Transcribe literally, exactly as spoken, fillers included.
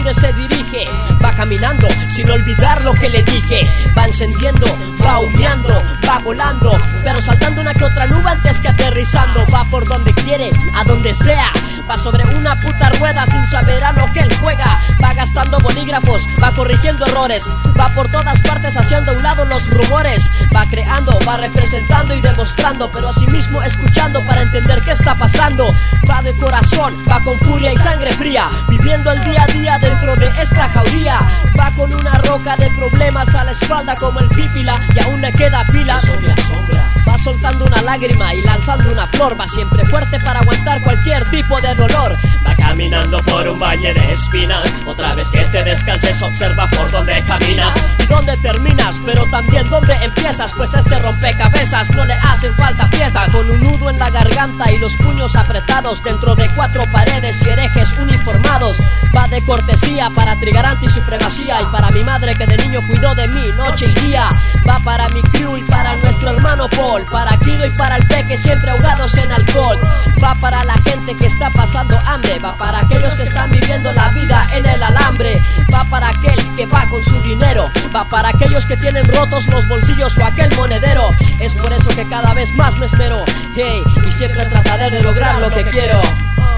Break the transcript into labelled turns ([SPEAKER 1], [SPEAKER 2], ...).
[SPEAKER 1] donde se dirige. Va caminando sin olvidar lo que le dije. Va encendiendo, va humeando, va volando, pero saltando una que otra nube antes que aterrizando. Va por donde quiere, a donde sea. Va sobre una puta rueda sin saber a lo que él juega. Va gastando bolígrafos, va corrigiendo errores. Va por todas partes haciendo a un lado los rumores. Va creando, va representando y demostrando, pero asimismo escuchando para entender qué está pasando. Va de corazón, va con furia y sangre fría, viviendo el día a día dentro de esta jauría. Va con una roca de problemas a la espalda como el pípila y aún le queda pila. Va soltando una lágrima y lanzando una flor. Va siempre fuerte para aguantar cualquier tipo de dolor.
[SPEAKER 2] Va caminando por un valle de espinas. Otra vez que te descanses, observa por dónde caminas
[SPEAKER 1] y dónde terminas, pero también dónde empiezas. Pues este rompecabezas no le hacen falta piezas. Con un nudo en la garganta y los puños apretados dentro de cuatro paredes y herejes uniformados. Va de cortesía para trigar anti-supremacía y para mi madre que de niño cuidó de mí noche y día. Va para mi crew y para nuestro hermano Paul, para Kido y para el Peque siempre ahogados en alcohol. Va para la gente que está pasando hambre. Va para aquellos que están viviendo la vida en el alambre. Va para aquel que va con su dinero. Va para aquellos que tienen rotos los bolsillos o aquel monedero. Es por eso que cada vez más me esmero, hey, y siempre trataré de lograr lo que quiero.